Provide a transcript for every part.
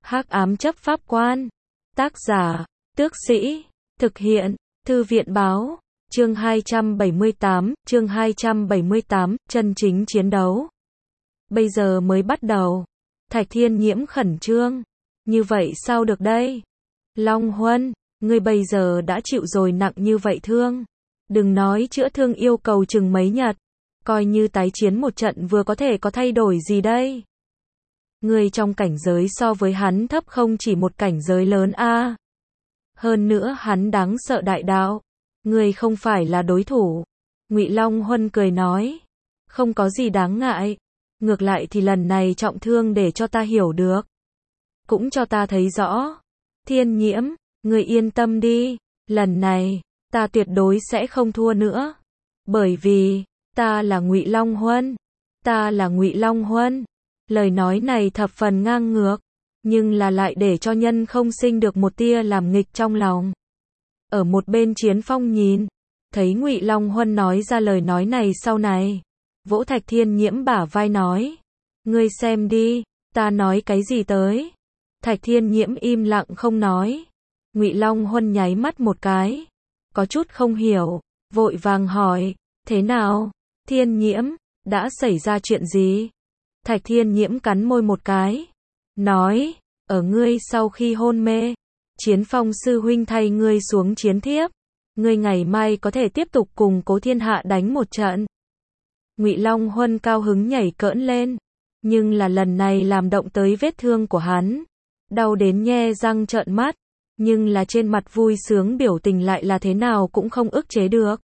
Hắc ám chấp pháp quan. Tác giả, Tước Sĩ. Thực hiện, Thư viện báo. Chương 278, chân chính chiến đấu. Bây giờ mới bắt đầu. Thạch Thiên Nhiễm khẩn trương. Như vậy sao được đây? Long Huân, ngươi bây giờ đã chịu rồi nặng như vậy thương. Đừng nói chữa thương yêu cầu chừng mấy nhật. Coi như tái chiến một trận vừa có thể có thay đổi gì đây? Ngươi trong cảnh giới so với hắn thấp không chỉ một cảnh giới lớn a. Hơn nữa hắn đáng sợ đại đạo. Ngươi không phải là đối thủ. Ngụy Long Huân cười nói. Không có gì đáng ngại. Ngược lại thì lần này trọng thương để cho ta hiểu được. Cũng cho ta thấy rõ. Thiên Nhiễm, ngươi yên tâm đi. Lần này, ta tuyệt đối sẽ không thua nữa. Bởi vì, ta là Ngụy Long Huân. Ta là Ngụy Long Huân. Lời nói này thập phần ngang ngược. Nhưng là lại để cho nhân không sinh được một tia làm nghịch trong lòng. Ở một bên Chiến Phong nhìn. Thấy Ngụy Long Huân nói ra lời nói này sau này. Vỗ Thạch Thiên Nhiễm bả vai nói. Ngươi xem đi, ta nói cái gì tới. Thạch Thiên Nhiễm im lặng không nói. Ngụy Long Huân nháy mắt một cái. Có chút không hiểu, vội vàng hỏi. Thế nào, Thiên Nhiễm, đã xảy ra chuyện gì? Thạch Thiên Nhiễm cắn môi một cái. Nói, ở ngươi sau khi hôn mê. Chiến Phong sư huynh thay ngươi xuống chiến thiếp. Ngươi ngày mai có thể tiếp tục cùng Cố Thiên Hạ đánh một trận. Ngụy Long Huân cao hứng nhảy cỡn lên. Nhưng là lần này làm động tới vết thương của hắn. Đau đến nhe răng trợn mắt. Nhưng là trên mặt vui sướng biểu tình lại là thế nào cũng không ức chế được.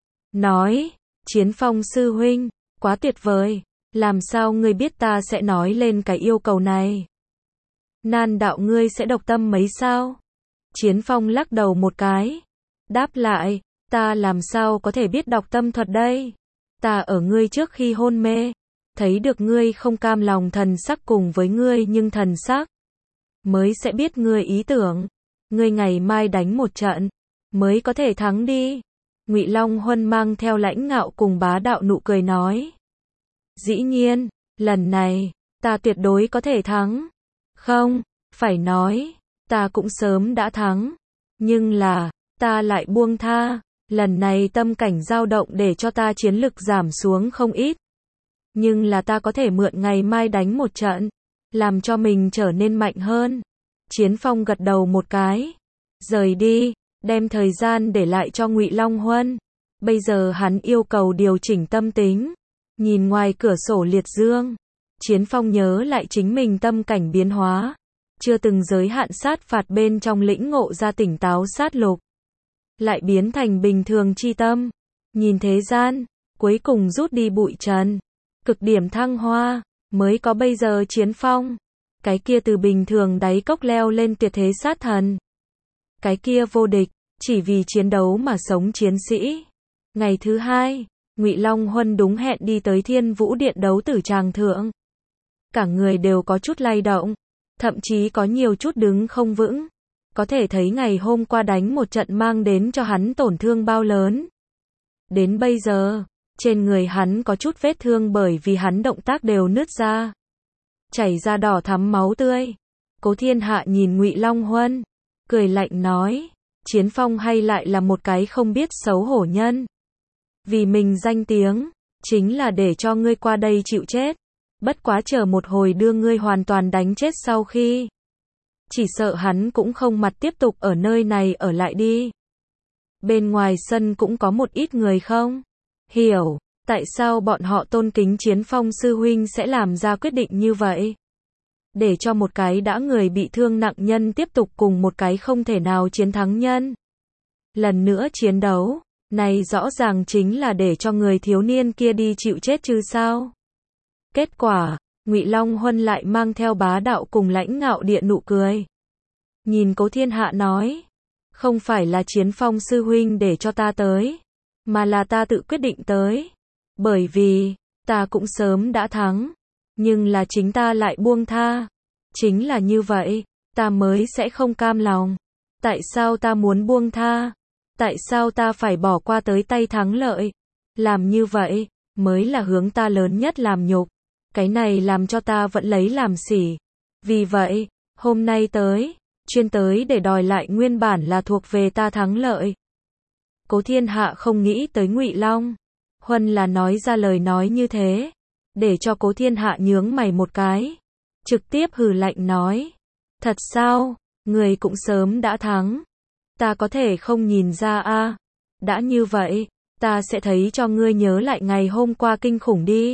Nói, Chiến Phong sư huynh, quá tuyệt vời. Làm sao ngươi biết ta sẽ nói lên cái yêu cầu này? Nan đạo ngươi sẽ độc tâm mấy sao? Chiến Phong lắc đầu một cái. Đáp lại, ta làm sao có thể biết đọc tâm thuật đây? Ta ở ngươi trước khi hôn mê. Thấy được ngươi không cam lòng thần sắc cùng với ngươi nhưng thần sắc. Mới sẽ biết ngươi ý tưởng. Ngươi ngày mai đánh một trận. Mới có thể thắng đi. Ngụy Long Huân mang theo lãnh ngạo cùng bá đạo nụ cười nói. Dĩ nhiên, lần này, ta tuyệt đối có thể thắng. Không, phải nói, ta cũng sớm đã thắng. Nhưng là, ta lại buông tha. Lần này tâm cảnh dao động để cho ta chiến lực giảm xuống không ít. Nhưng là ta có thể mượn ngày mai đánh một trận. Làm cho mình trở nên mạnh hơn. Chiến Phong gật đầu một cái. Rời đi, đem thời gian để lại cho Ngụy Long Huân. Bây giờ hắn yêu cầu điều chỉnh tâm tính. Nhìn ngoài cửa sổ liệt dương. Chiến Phong nhớ lại chính mình tâm cảnh biến hóa. Chưa từng giới hạn sát phạt bên trong lĩnh ngộ ra tỉnh táo sát lục. Lại biến thành bình thường chi tâm. Nhìn thế gian, cuối cùng rút đi bụi trần. Cực điểm thăng hoa, mới có bây giờ Chiến Phong. Cái kia từ bình thường đáy cốc leo lên tuyệt thế sát thần. Cái kia vô địch, chỉ vì chiến đấu mà sống chiến sĩ. Ngày thứ hai, Ngụy Long Huân đúng hẹn đi tới Thiên Vũ Điện đấu tử tràng thượng. Cả người đều có chút lay động, thậm chí có nhiều chút đứng không vững. Có thể thấy ngày hôm qua đánh một trận mang đến cho hắn tổn thương bao lớn. Đến bây giờ, trên người hắn có chút vết thương bởi vì hắn động tác đều nứt ra. Chảy ra đỏ thắm máu tươi. Cố Thiên Hạ nhìn Ngụy Long Huân, cười lạnh nói, Chiến Phong hay lại là một cái không biết xấu hổ nhân. Vì mình danh tiếng, chính là để cho ngươi qua đây chịu chết. Bất quá chờ một hồi đưa ngươi hoàn toàn đánh chết sau khi. Chỉ sợ hắn cũng không mặt tiếp tục ở nơi này ở lại đi. Bên ngoài sân cũng có một ít người không hiểu, tại sao bọn họ tôn kính Chiến Phong sư huynh sẽ làm ra quyết định như vậy. Để cho một cái đã người bị thương nặng nhân tiếp tục cùng một cái không thể nào chiến thắng nhân. Lần nữa chiến đấu, này rõ ràng chính là để cho người thiếu niên kia đi chịu chết chứ sao. Kết quả, Ngụy Long Huân lại mang theo bá đạo cùng lãnh ngạo địa nụ cười. Nhìn Cố Thiên Hạ nói, không phải là Chiến Phong sư huynh để cho ta tới, mà là ta tự quyết định tới. Bởi vì, ta cũng sớm đã thắng, nhưng là chính ta lại buông tha. Chính là như vậy, ta mới sẽ không cam lòng. Tại sao ta muốn buông tha? Tại sao ta phải bỏ qua tới tay thắng lợi? Làm như vậy, mới là hướng ta lớn nhất làm nhục. Cái này làm cho ta vẫn lấy làm sỉ. Vì vậy, Hôm nay tới, chuyên tới để đòi lại nguyên bản là thuộc về ta thắng lợi. Cố Thiên Hạ không nghĩ tới Ngụy Long Huân là nói ra lời nói như thế, để cho Cố Thiên Hạ nhướng mày một cái, trực tiếp hừ lạnh nói: "Thật sao, người cũng sớm đã thắng, ta có thể không nhìn ra a? Đã như vậy, ta sẽ thấy cho ngươi nhớ lại ngày hôm qua kinh khủng đi."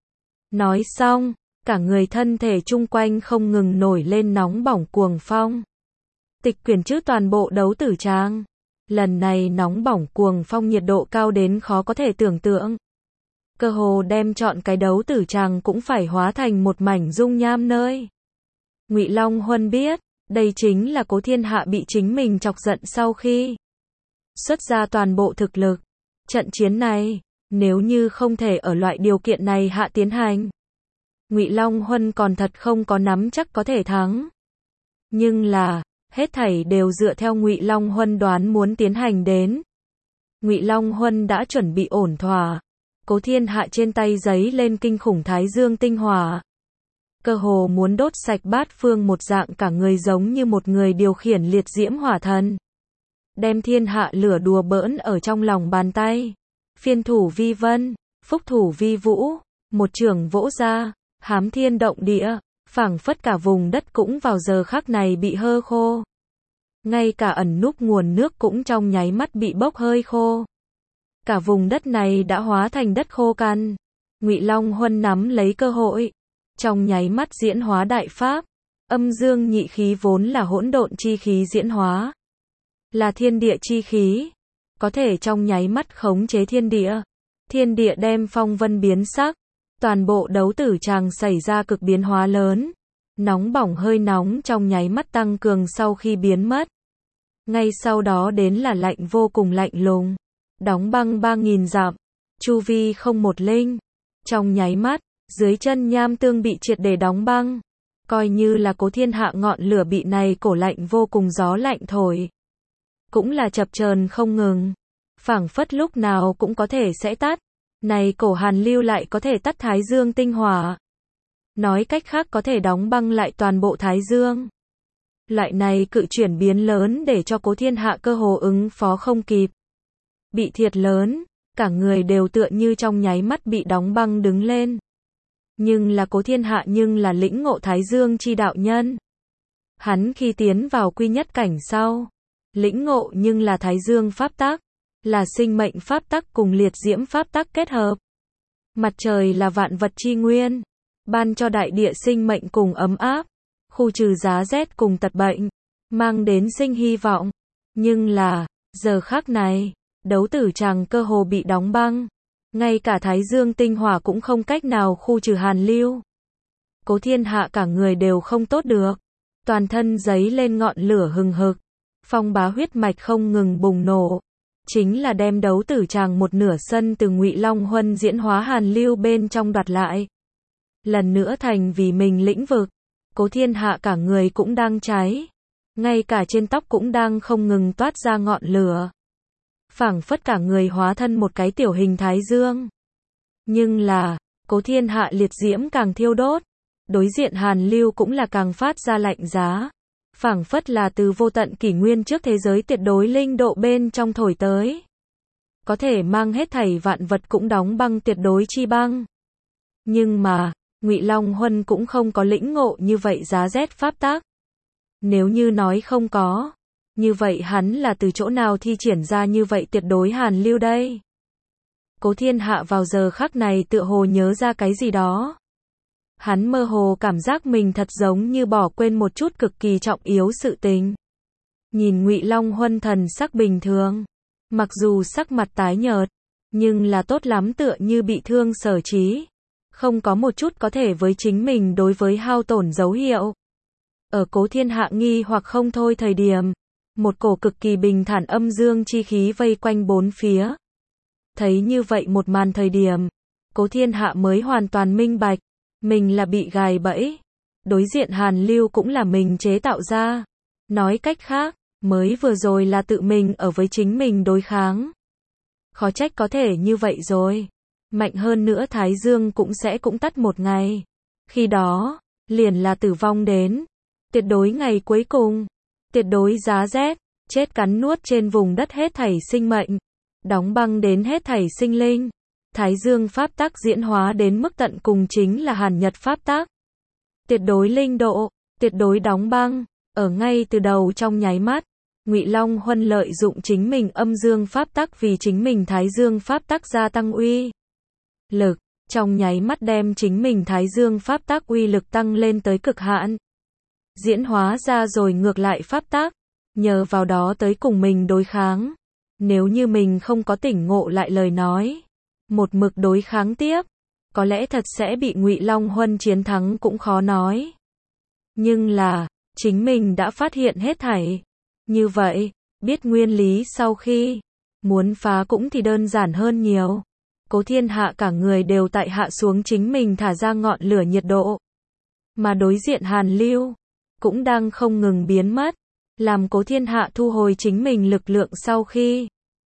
Nói xong, cả người thân thể chung quanh không ngừng nổi lên nóng bỏng cuồng phong. Tịch quyển chữ toàn bộ đấu tử tràng. Lần này nóng bỏng cuồng phong nhiệt độ cao đến khó có thể tưởng tượng. Cơ hồ đem chọn cái đấu tử tràng cũng phải hóa thành một mảnh dung nham nơi. Ngụy Long Huân biết, đây chính là Cố Thiên Hạ bị chính mình chọc giận sau khi xuất ra toàn bộ thực lực. Trận chiến này, nếu như không thể ở loại điều kiện này hạ tiến hành, Ngụy Long Huân còn thật không có nắm chắc có thể thắng. Nhưng là, hết thảy đều dựa theo Ngụy Long Huân đoán muốn tiến hành đến. Ngụy Long Huân đã chuẩn bị ổn thỏa. Cố Thiên Hạ trên tay giấy lên kinh khủng thái dương tinh hỏa. Cơ hồ muốn đốt sạch bát phương một dạng, cả người giống như một người điều khiển liệt diễm hỏa thần. Đem thiên hạ lửa đùa bỡn ở trong lòng bàn tay. Phiên thủ vi vân, phúc thủ vi vũ, một chưởng vỗ ra, hám thiên động địa, phảng phất cả vùng đất cũng vào giờ khắc này bị hơ khô. Ngay cả ẩn núp nguồn nước cũng trong nháy mắt bị bốc hơi khô. Cả vùng đất này đã hóa thành đất khô cằn. Ngụy Long Huân nắm lấy cơ hội, trong nháy mắt diễn hóa đại pháp, âm dương nhị khí vốn là hỗn độn chi khí diễn hóa, là thiên địa chi khí, có thể trong nháy mắt khống chế thiên địa. Thiên địa đem phong vân biến sắc, toàn bộ đấu tử tràng xảy ra cực biến hóa lớn. Nóng bỏng hơi nóng trong nháy mắt tăng cường sau khi biến mất. Ngay sau đó đến là lạnh vô cùng lạnh lùng, đóng băng 3000 dặm, chu vi không một linh. Trong nháy mắt, dưới chân nham tương bị triệt để đóng băng, coi như là Cố Thiên Hạ ngọn lửa bị này cổ lạnh vô cùng gió lạnh thổi, cũng là chập chờn không ngừng, phảng phất lúc nào cũng có thể sẽ tắt. Này cổ hàn lưu lại có thể tắt thái dương tinh hỏa, nói cách khác có thể đóng băng lại toàn bộ thái dương. Loại này cự chuyển biến lớn để cho Cố Thiên Hạ cơ hồ ứng phó không kịp, bị thiệt lớn, cả người đều tựa như trong nháy mắt bị đóng băng đứng lên. Nhưng là Cố Thiên Hạ nhưng là lĩnh ngộ thái dương chi đạo nhân. Hắn khi tiến vào quy nhất cảnh sau, lĩnh ngộ nhưng là thái dương pháp tắc, là sinh mệnh pháp tắc cùng liệt diễm pháp tắc kết hợp. Mặt trời là vạn vật chi nguyên, ban cho đại địa sinh mệnh cùng ấm áp, khu trừ giá rét cùng tật bệnh, mang đến sinh hy vọng. Nhưng là, giờ khắc này, đấu tử tràng cơ hồ bị đóng băng, ngay cả thái dương tinh hỏa cũng không cách nào khu trừ hàn lưu. Cố Thiên Hạ cả người đều không tốt được, toàn thân giấy lên ngọn lửa hừng hực, phong bá huyết mạch không ngừng bùng nổ, chính là đem đấu tử tràng một nửa sân từ Ngụy Long Huân diễn hóa hàn lưu bên trong đoạt lại, lần nữa thành vì mình lĩnh vực. Cố Thiên Hạ cả người cũng đang cháy, ngay cả trên tóc cũng đang không ngừng toát ra ngọn lửa, phảng phất cả người hóa thân một cái tiểu hình thái dương. Nhưng là, Cố Thiên Hạ liệt diễm càng thiêu đốt, đối diện hàn lưu cũng là càng phát ra lạnh giá, phảng phất là từ vô tận kỷ nguyên trước thế giới tuyệt đối linh độ bên trong thổi tới, có thể mang hết thảy vạn vật cũng đóng băng tuyệt đối chi băng. Nhưng mà, Ngụy Long Huân cũng không có lĩnh ngộ như vậy giá rét pháp tắc. Nếu như nói không có, như vậy hắn là từ chỗ nào thi triển ra như vậy tuyệt đối hàn lưu đây? Cố Thiên Hạ vào giờ khắc này tựa hồ nhớ ra cái gì đó. Hắn mơ hồ cảm giác mình thật giống như bỏ quên một chút cực kỳ trọng yếu sự tình. Nhìn Ngụy Long Huân thần sắc bình thường, mặc dù sắc mặt tái nhợt, nhưng là tốt lắm tựa như bị thương sở trí, không có một chút có thể với chính mình đối với hao tổn dấu hiệu. Ở Cố Thiên Hạ nghi hoặc không thôi thời điểm, một cổ cực kỳ bình thản âm dương chi khí vây quanh bốn phía. Thấy như vậy một màn thời điểm, Cố Thiên Hạ mới hoàn toàn minh bạch, mình là bị gài bẫy, đối diện hàn lưu cũng là mình chế tạo ra. Nói cách khác, mới vừa rồi là tự mình ở với chính mình đối kháng. Khó trách có thể như vậy rồi. Mạnh hơn nữa thái dương cũng tắt một ngày. Khi đó, liền là tử vong đến. tuyệt đối ngày cuối cùng, tuyệt đối giá rét, chết cắn nuốt trên vùng đất hết thảy sinh mệnh, đóng băng đến hết thảy sinh linh. Thái Dương pháp tắc diễn hóa đến mức tận cùng chính là Hàn Nhật pháp tắc. Tuyệt đối linh độ, tuyệt đối đóng băng, ở ngay từ đầu trong nháy mắt, Ngụy Long Huân lợi dụng chính mình âm dương pháp tắc vì chính mình Thái Dương pháp tắc gia tăng uy lực, trong nháy mắt đem chính mình Thái Dương pháp tắc uy lực tăng lên tới cực hạn. Diễn hóa ra rồi ngược lại pháp tắc, nhờ vào đó tới cùng mình đối kháng. Nếu như mình không có tỉnh ngộ lại lời nói, một mực đối kháng tiếp, có lẽ thật sẽ bị Ngụy Long Huân chiến thắng cũng khó nói. Nhưng là, chính mình đã phát hiện hết thảy. Như vậy, biết nguyên lý sau khi muốn phá cũng thì đơn giản hơn nhiều. Cố Thiên Hạ cả người đều tại hạ xuống chính mình thả ra ngọn lửa nhiệt độ. Mà đối diện Hàn Lưu, cũng đang không ngừng biến mất. Làm Cố Thiên Hạ thu hồi chính mình lực lượng sau khi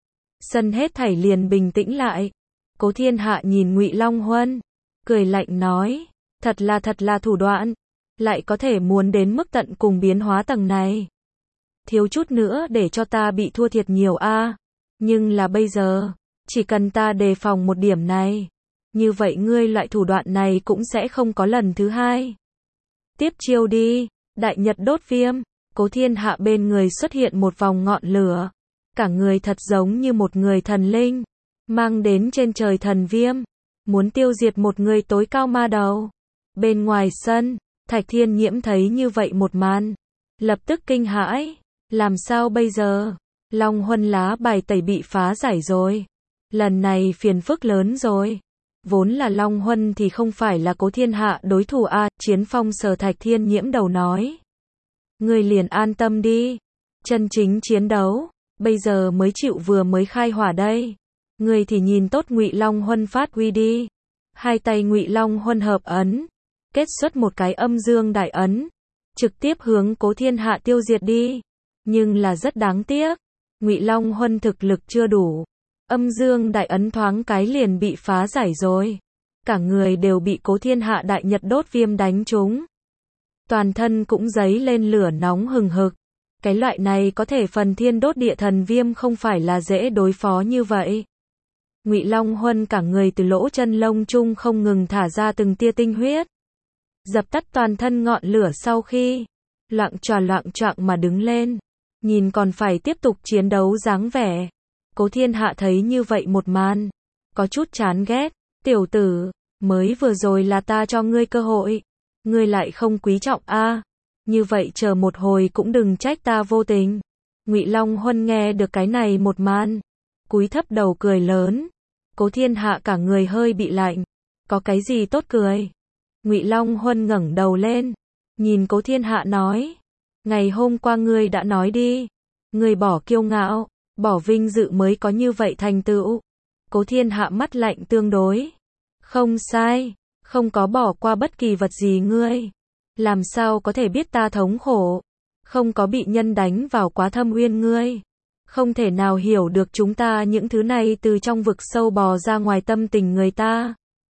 sân hết thảy liền bình tĩnh lại. Cố Thiên Hạ nhìn Ngụy Long Huân, cười lạnh nói, thật là thủ đoạn, lại có thể muốn đến mức tận cùng biến hóa tầng này. Thiếu chút nữa để cho ta bị thua thiệt nhiều a. Nhưng là bây giờ, chỉ cần ta đề phòng một điểm này, như vậy ngươi loại thủ đoạn này cũng sẽ không có lần thứ hai. Tiếp chiêu đi, đại nhật đốt viêm. Cố Thiên Hạ bên người xuất hiện một vòng ngọn lửa, cả người thật giống như một người thần linh, mang đến trên trời thần viêm, muốn tiêu diệt một người tối cao ma đầu. Bên ngoài sân, Thạch Thiên Nhiễm thấy như vậy một màn, lập tức kinh hãi, làm sao bây giờ? Long Huân lá bài tẩy bị phá giải rồi. Lần này phiền phức lớn rồi. Vốn là Long Huân thì không phải là Cố Thiên Hạ đối thủ a. Chiến Phong sờ Thạch Thiên Nhiễm đầu nói. Ngươi liền an tâm đi. Chân chính chiến đấu, bây giờ mới chịu vừa mới khai hỏa đây. Ngươi thì nhìn tốt Ngụy Long Huân phát huy đi. Hai tay Ngụy Long Huân hợp ấn, kết xuất một cái âm dương đại ấn, trực tiếp hướng Cố Thiên Hạ tiêu diệt đi. Nhưng là rất đáng tiếc, Ngụy Long Huân thực lực chưa đủ. Âm dương đại ấn thoáng cái liền bị phá giải rồi. Cả người đều bị Cố Thiên Hạ đại nhật đốt viêm đánh trúng. Toàn thân cũng dấy lên lửa nóng hừng hực. Cái loại này có thể phần thiên đốt địa thần viêm không phải là dễ đối phó như vậy. Ngụy Long Huân cả người từ lỗ chân lông chung không ngừng thả ra từng tia tinh huyết. Dập tắt toàn thân ngọn lửa sau khi loạng choạng mà đứng lên, nhìn còn phải tiếp tục chiến đấu dáng vẻ. Cố Thiên Hạ thấy như vậy một màn, có chút chán ghét, tiểu tử, mới vừa rồi là ta cho ngươi cơ hội, ngươi lại không quý trọng a. Như vậy chờ một hồi cũng đừng trách ta vô tình. Ngụy Long Huân nghe được cái này một màn, cúi thấp đầu cười lớn. Cố Thiên Hạ cả người hơi bị lạnh, có cái gì tốt cười? Ngụy Long Huân ngẩng đầu lên, nhìn Cố Thiên Hạ nói, ngày hôm qua ngươi đã nói đi, ngươi bỏ kiêu ngạo, bỏ vinh dự mới có như vậy thành tựu. Cố Thiên Hạ mắt lạnh tương đối, không sai, không có bỏ qua bất kỳ vật gì ngươi, làm sao có thể biết ta thống khổ, không có bị nhân đánh vào quá thâm uyên ngươi, không thể nào hiểu được chúng ta những thứ này từ trong vực sâu bò ra ngoài tâm tình người ta.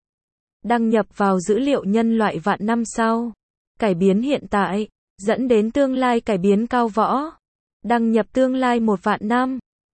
Đăng nhập vào dữ liệu nhân loại vạn năm sau, cải biến hiện tại, dẫn đến tương lai cải biến cao võ. Đăng nhập tương lai 1 vạn năm.